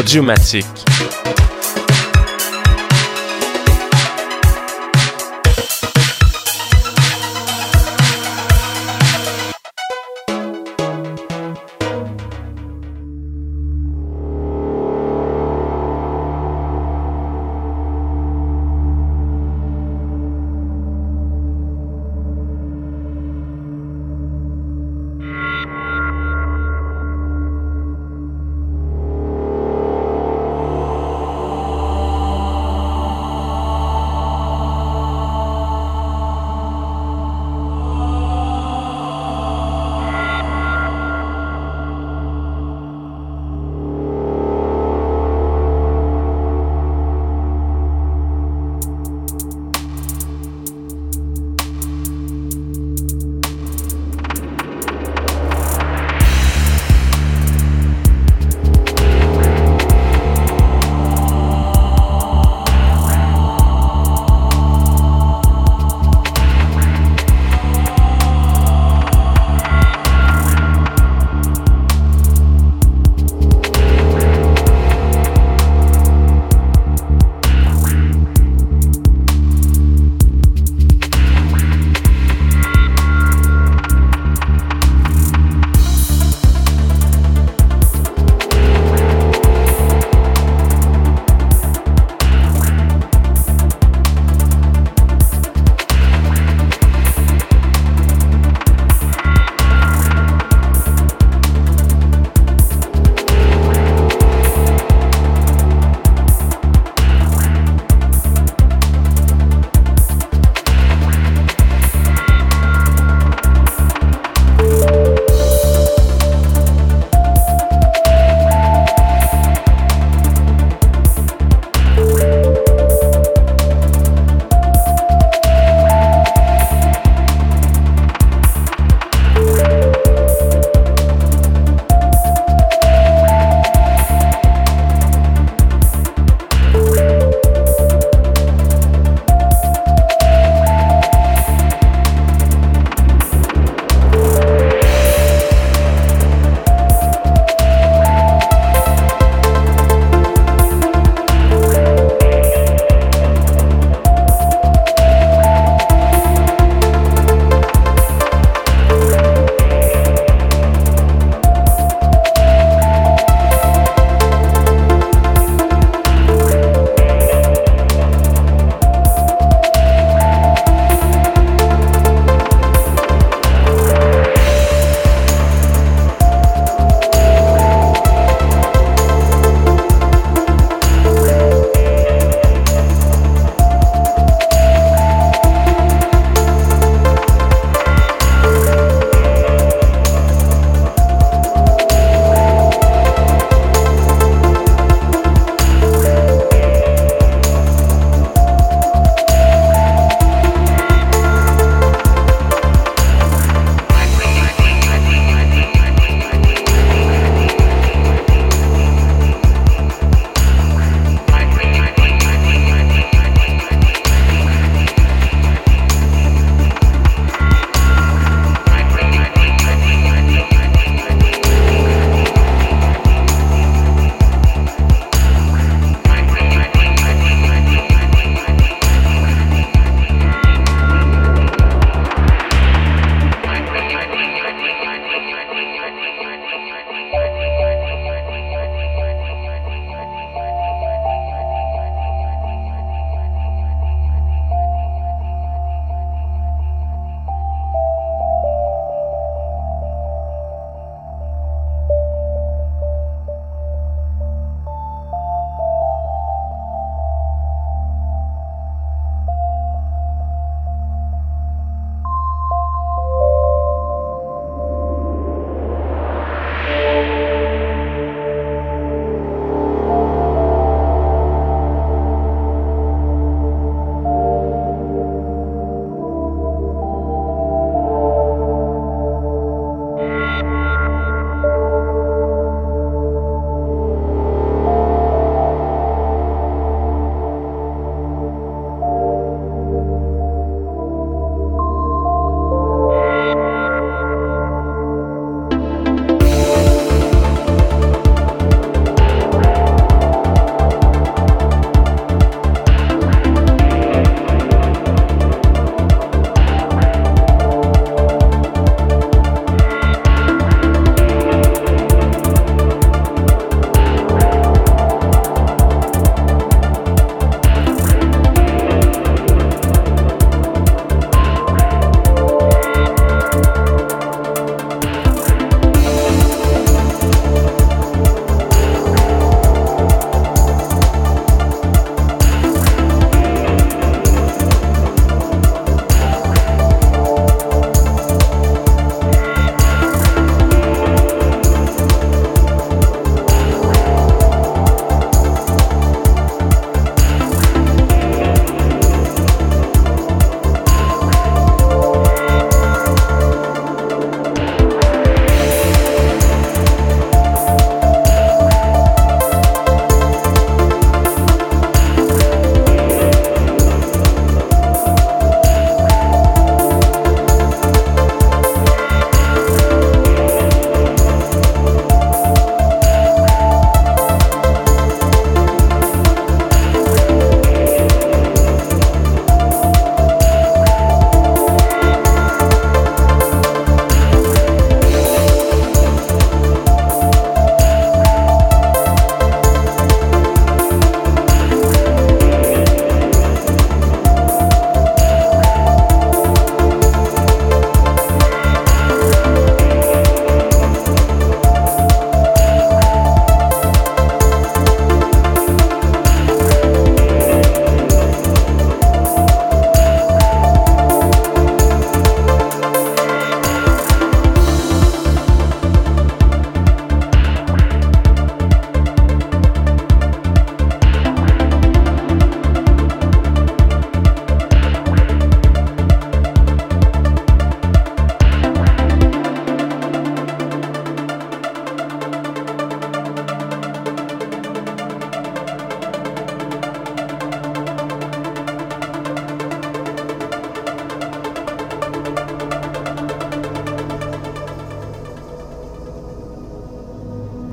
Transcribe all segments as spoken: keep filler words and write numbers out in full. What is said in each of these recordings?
Audiomatique.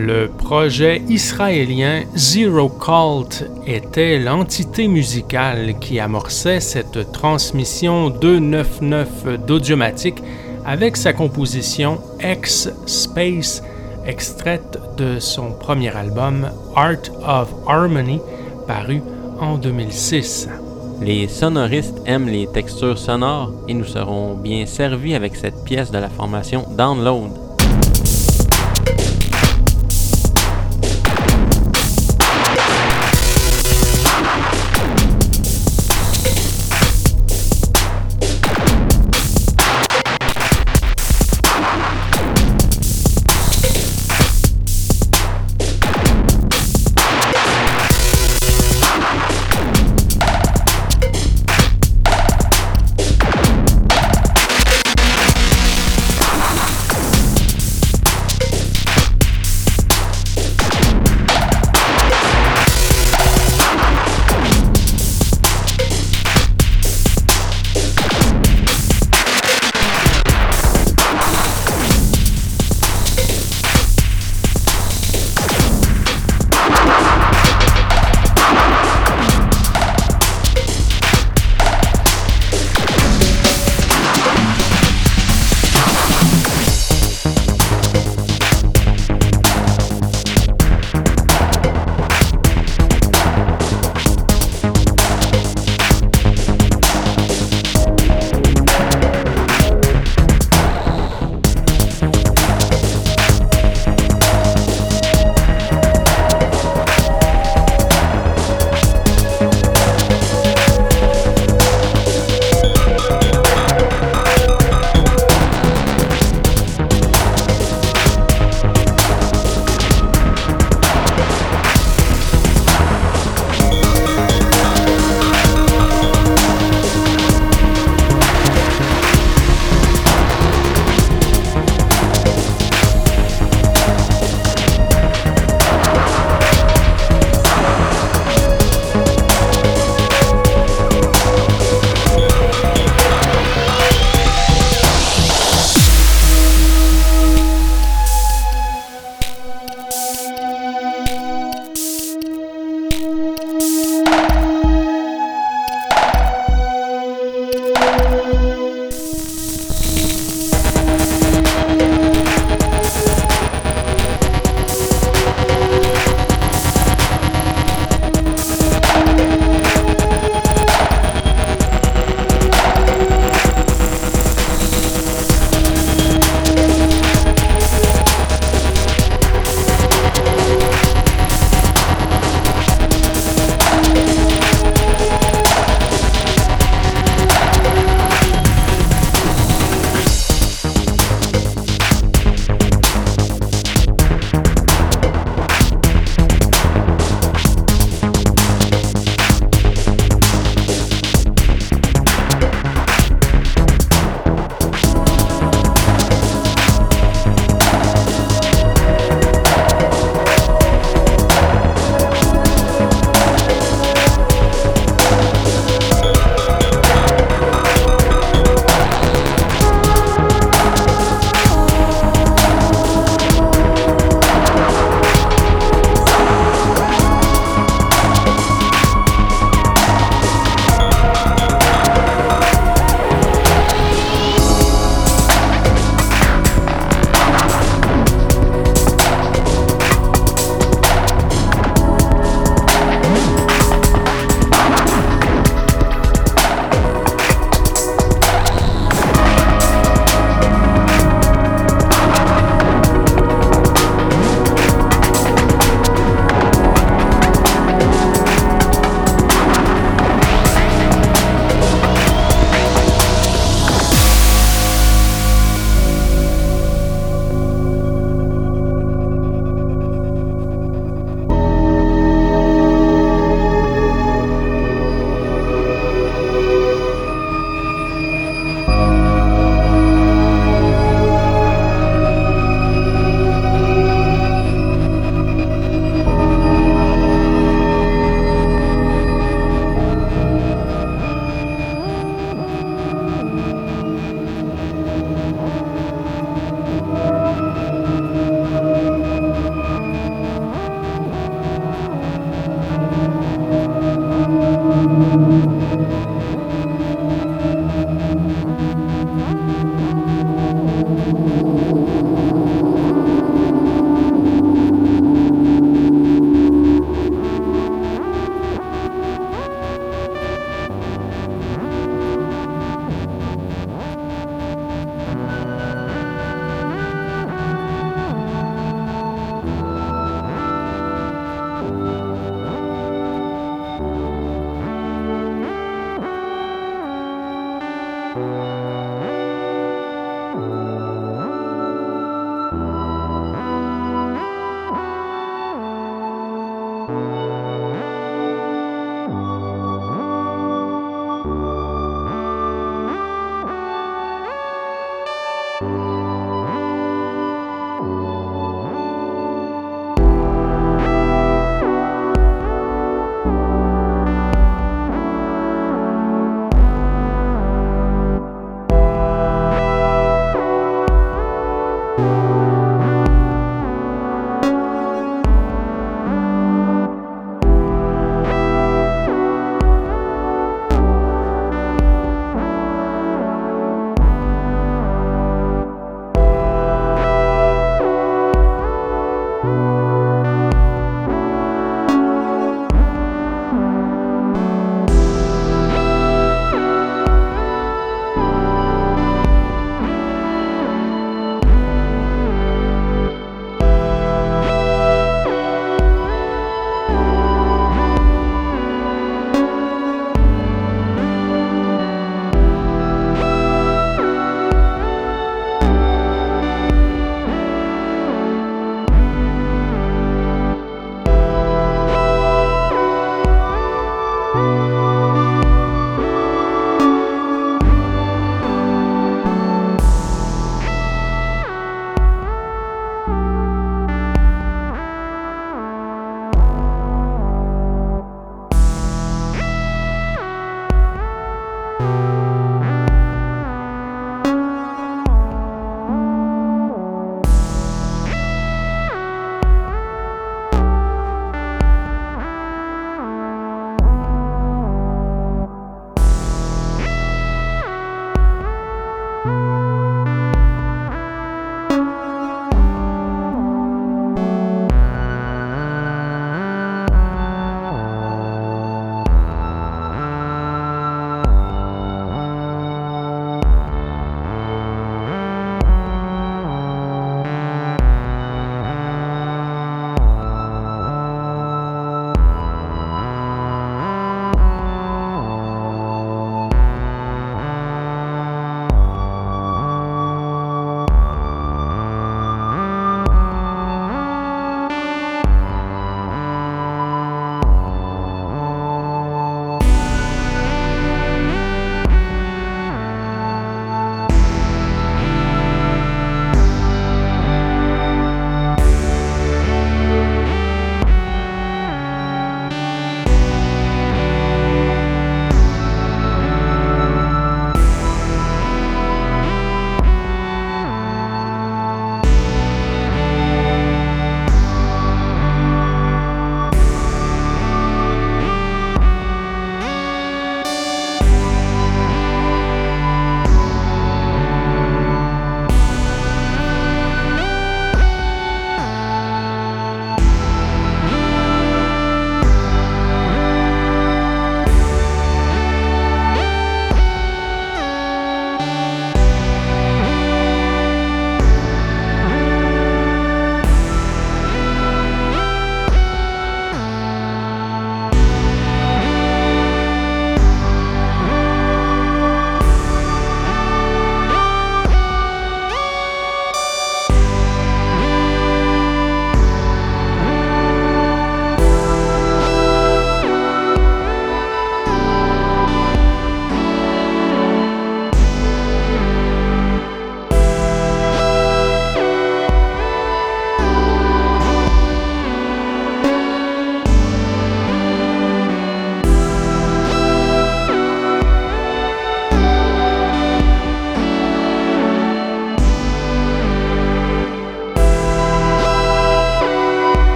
Le projet israélien Zero Cult était l'entité musicale qui amorçait cette transmission deux cent quatre-vingt-neuf d'Audiomatique avec sa composition X-Space, extraite de son premier album Art of Harmony, paru en deux mille six. Les sonoristes aiment les textures sonores et nous serons bien servis avec cette pièce de la formation Download.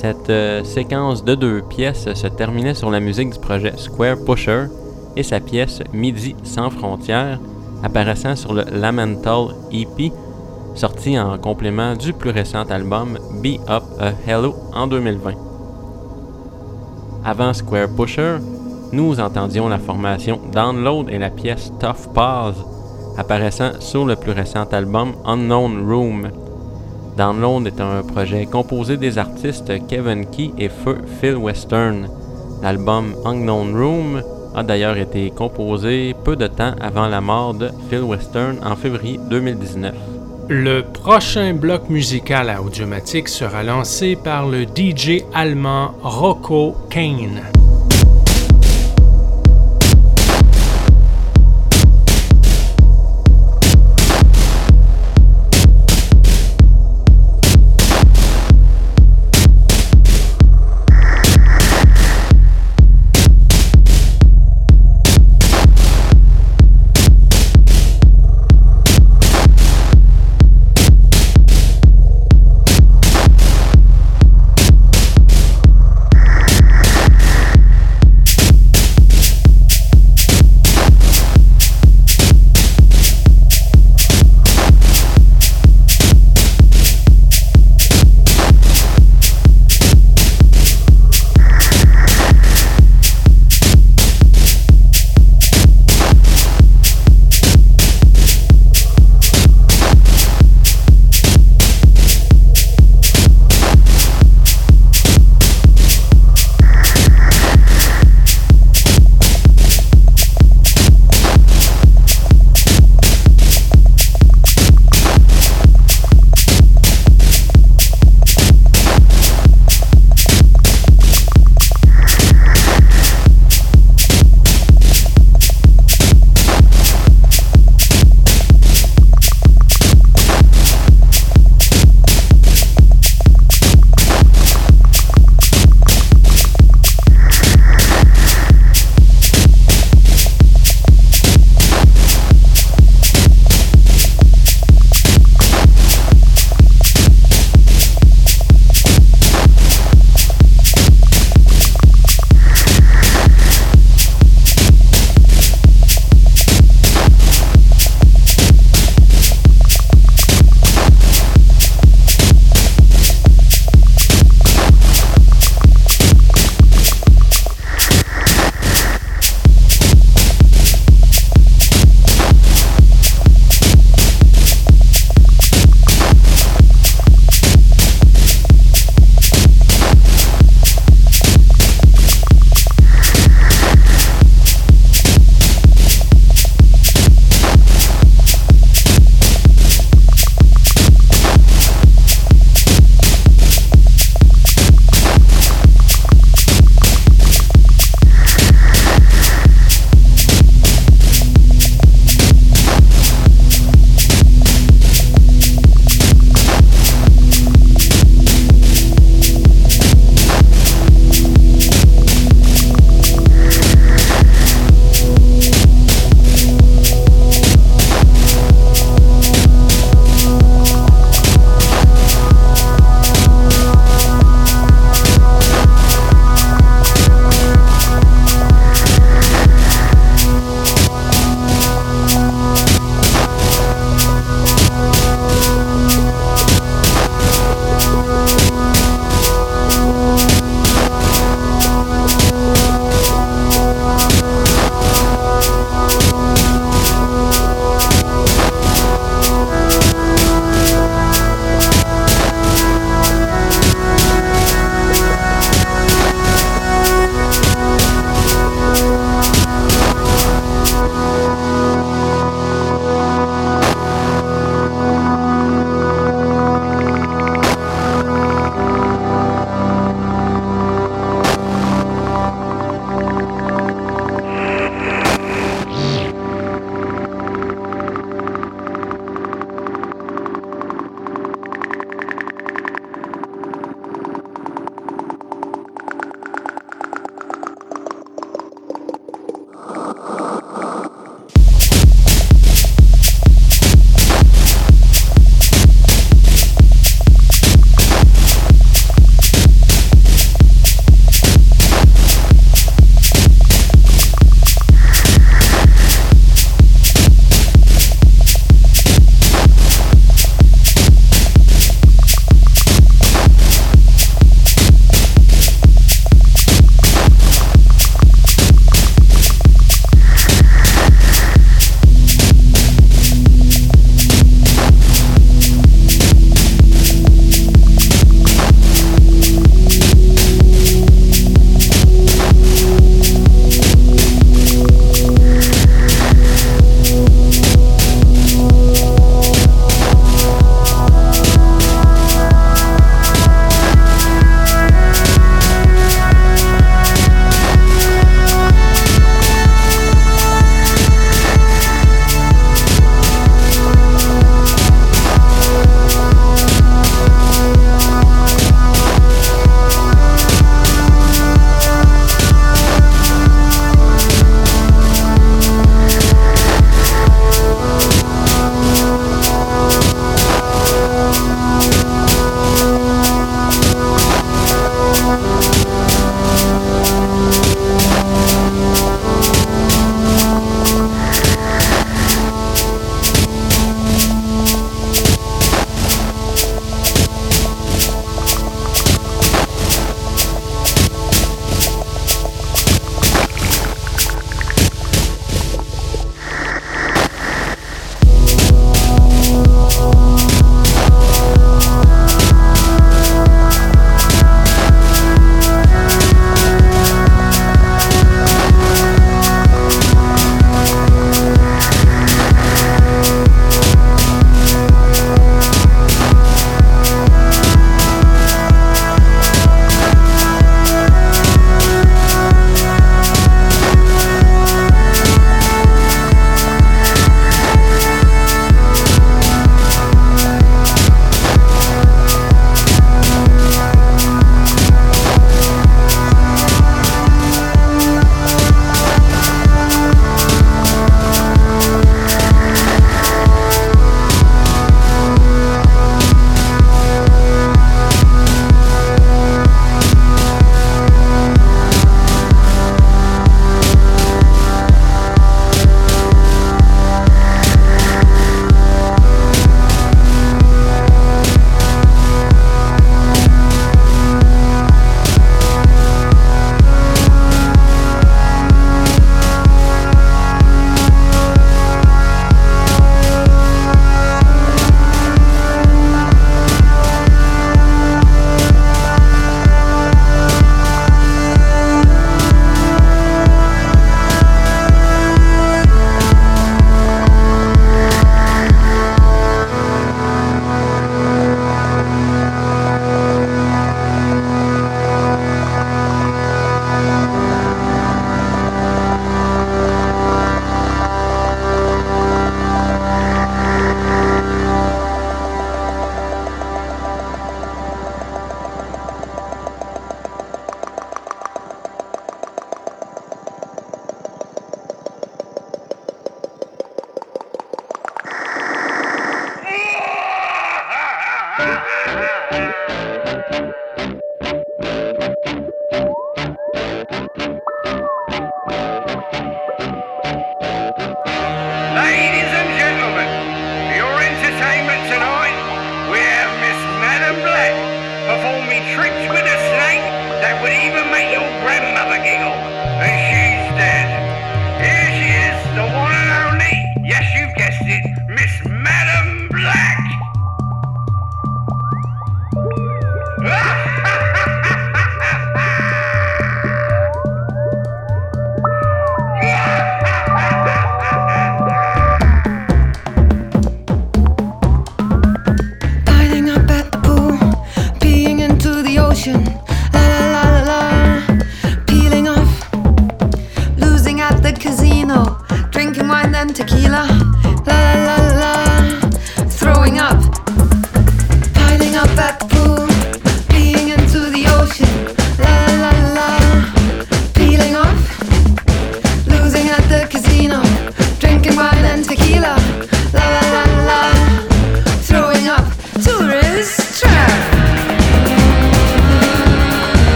Cette euh, séquence de deux pièces se terminait sur la musique du projet Square Pusher et sa pièce Midi sans frontières, apparaissant sur le Lamental E P, sorti en complément du plus récent album Be Up a Hello en deux mille vingt. Avant Square Pusher, nous entendions la formation Download et la pièce Tough Pause, apparaissant sur le plus récent album Unknown Room. Download est un projet composé des artistes Kevin Key et Feu Phil Western. L'album Unknown Room a d'ailleurs été composé peu de temps avant la mort de Phil Western en février deux mille dix-neuf. Le prochain bloc musical à Audiomatique sera lancé par le D J allemand Rocco Kane.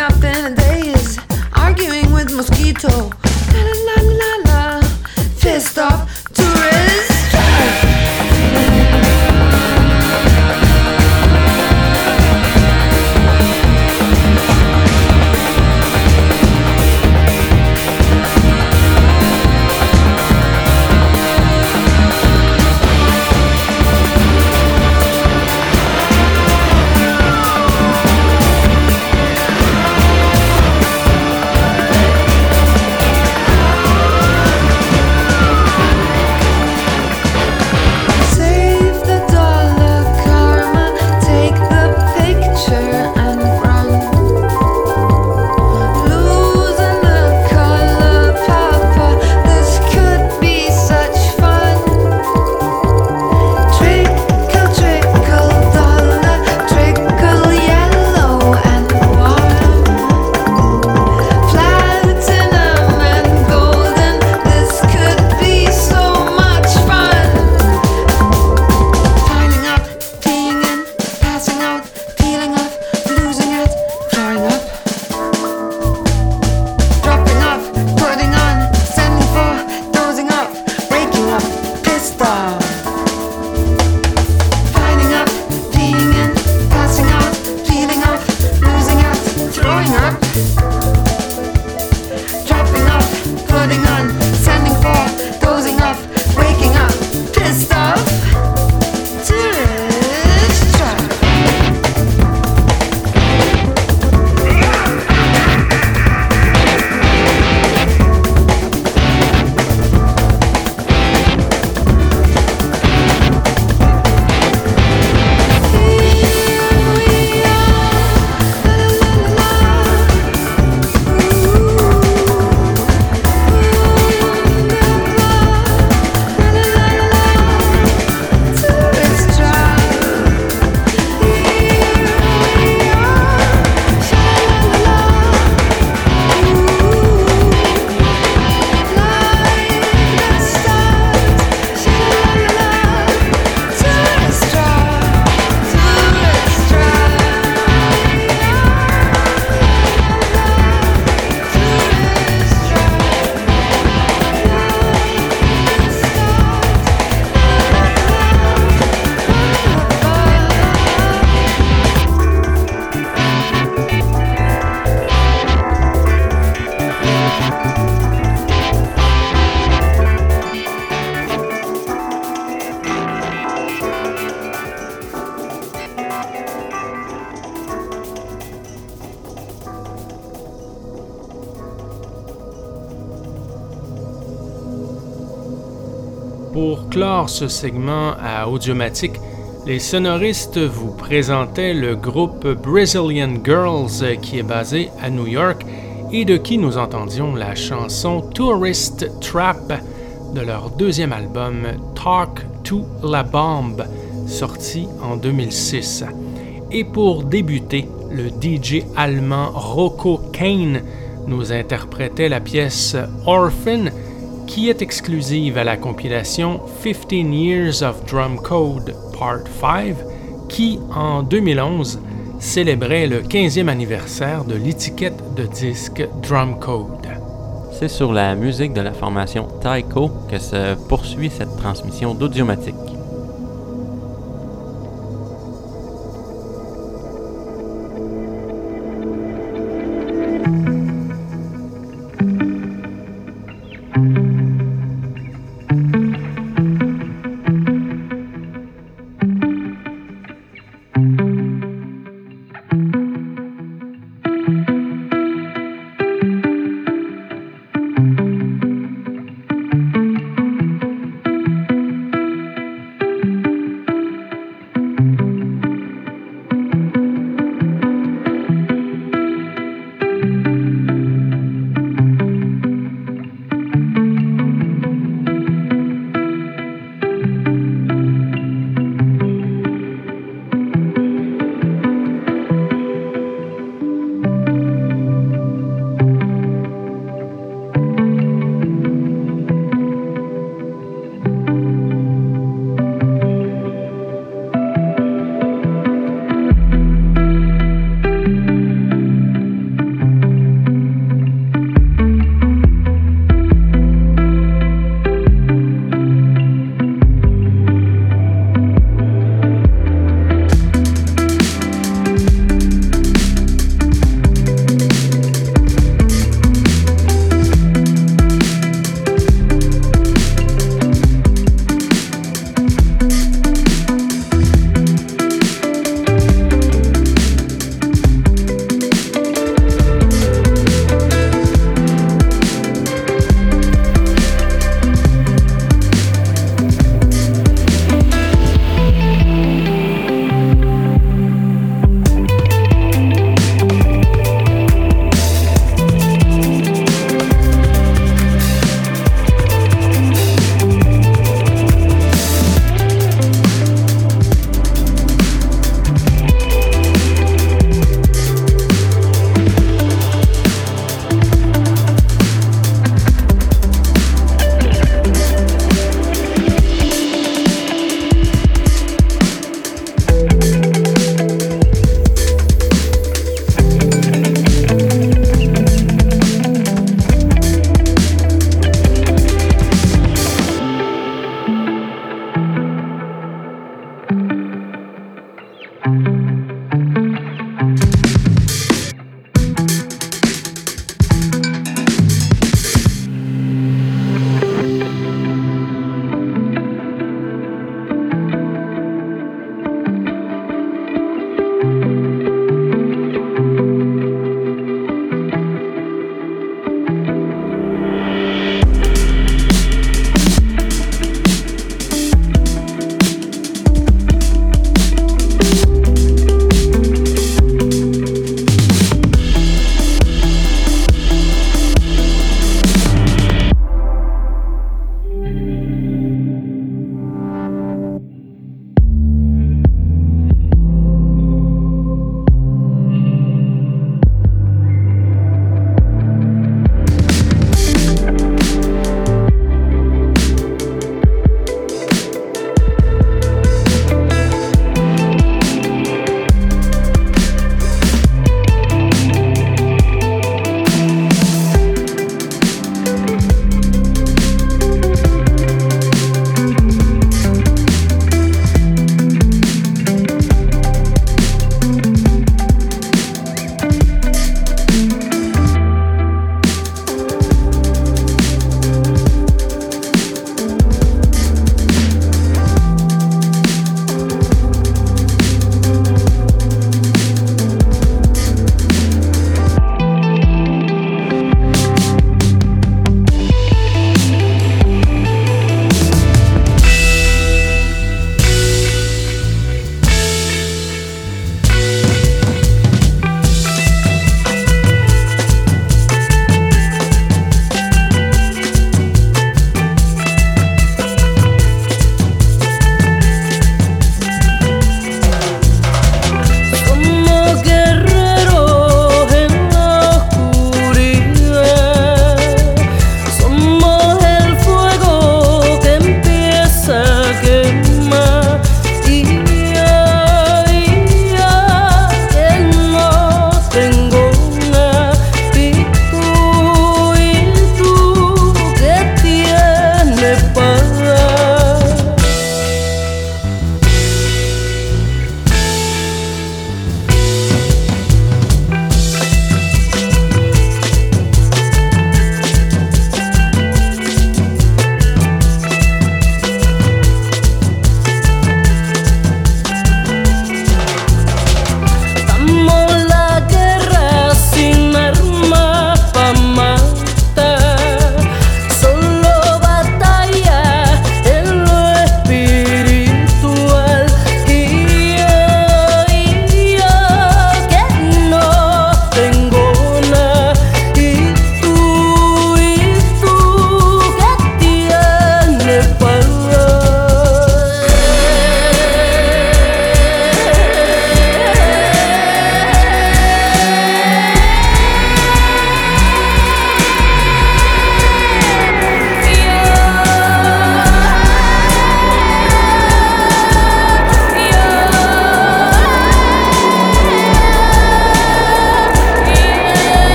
up in a daze, arguing with mosquito. La la la la la, pissed off tourists. Pour clore ce segment à Audiomatique, les sonoristes vous présentaient le groupe Brazilian Girls qui est basé à New York et de qui nous entendions la chanson Tourist Trap de leur deuxième album Talk to la Bomb, sorti en deux mille six. Et pour débuter, le D J allemand Rocco Kane nous interprétait la pièce Orphan, qui est exclusive à la compilation fifteen Years of Drum Code Part cinq, qui, en deux mille onze, célébrait le quinzième anniversaire de l'étiquette de disque Drum Code. C'est sur la musique de la formation Tycho que se poursuit cette transmission d'Audiomatique.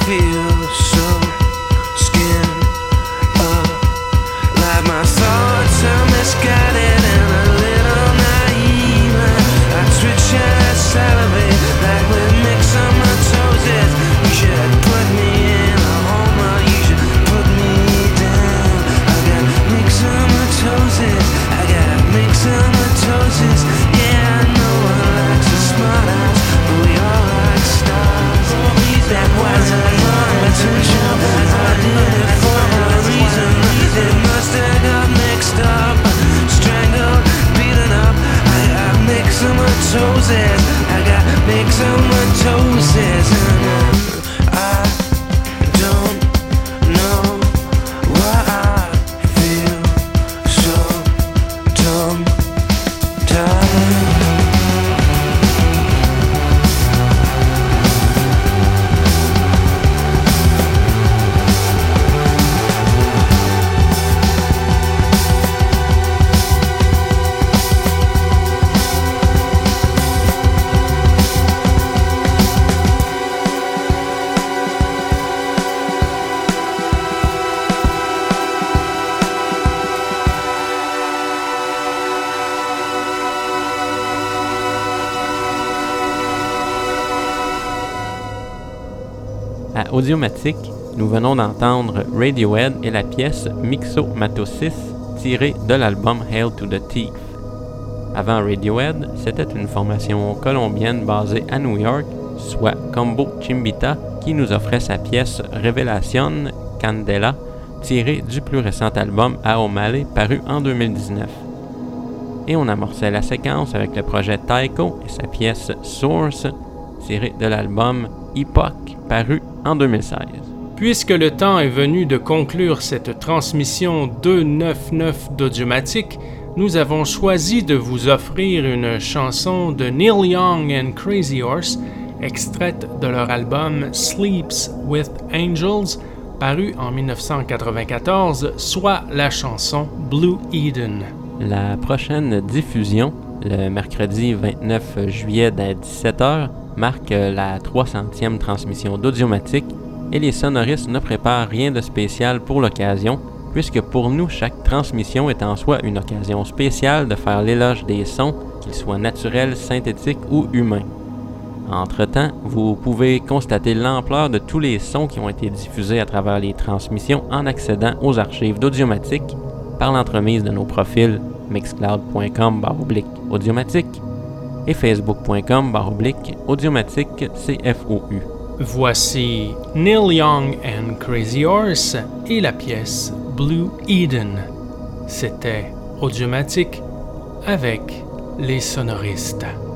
feel so skinned up, like my thoughts are misguided and a little naive. I twitch and salivate like with mixomatosis. You should put me in a home or you should put me down. I got mixomatosis, I got mixomatosis. Yeah, no one likes a smart ass, but we all like stars. That wasn't my intention, I did it for a reason. It must have got mixed up, strangled, beaten up. I got mixomatosis, I got mixomatosis. And I don't know why I feel so tongue-tied. À Audiomatique, nous venons d'entendre Radiohead et la pièce Mixomatosis tirée de l'album Hail to the Thief. Avant Radiohead, c'était une formation colombienne basée à New York, soit Combo Chimbita, qui nous offrait sa pièce Revelación Candela, tirée du plus récent album Aomale paru en deux mille dix-neuf. Et on amorçait la séquence avec le projet Taiko et sa pièce Source, tirée de l'album Epoch paru en deux mille seize. Puisque le temps est venu de conclure cette transmission deux cent quatre-vingt-neuf d'Audiomatique, nous avons choisi de vous offrir une chanson de Neil Young and Crazy Horse, extraite de leur album Sleeps with Angels, paru en dix-neuf cent quatre-vingt-quatorze, soit la chanson Blue Eden. La prochaine diffusion, le mercredi vingt-neuf juillet à dix-sept heures, marque la trois centième transmission d'Audiomatique et les sonoristes ne préparent rien de spécial pour l'occasion, puisque pour nous, chaque transmission est en soi une occasion spéciale de faire l'éloge des sons, qu'ils soient naturels, synthétiques ou humains. Entre-temps, vous pouvez constater l'ampleur de tous les sons qui ont été diffusés à travers les transmissions en accédant aux archives d'Audiomatique par l'entremise de nos profils mixcloud point com barre oblique audiomatique et facebook point com barre oblique audiomatique C F O U. Voici Neil Young and Crazy Horse et la pièce Blue Eden. C'était Audiomatique avec les sonoristes.